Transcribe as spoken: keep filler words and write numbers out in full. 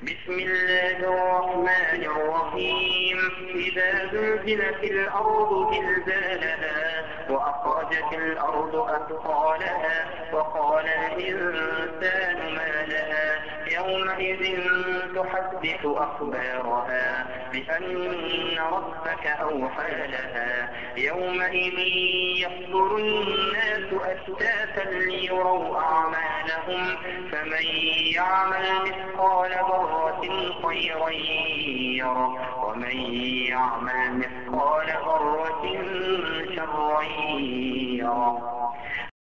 بسم الله الرحمن الرحيم إذا زلزلت الأرض زلزالها وأخرجت الأرض أثقالها وقال الإنسان ما لها يومئذ تحدث أخبارها بأن ربك أوحى لها يومئذ يصدر الناس أشتاتا ليروا أعمالهم فمن يعمل مثقال ذرة خيرا يره ومن يعمل مثقال ذرة شرا يره.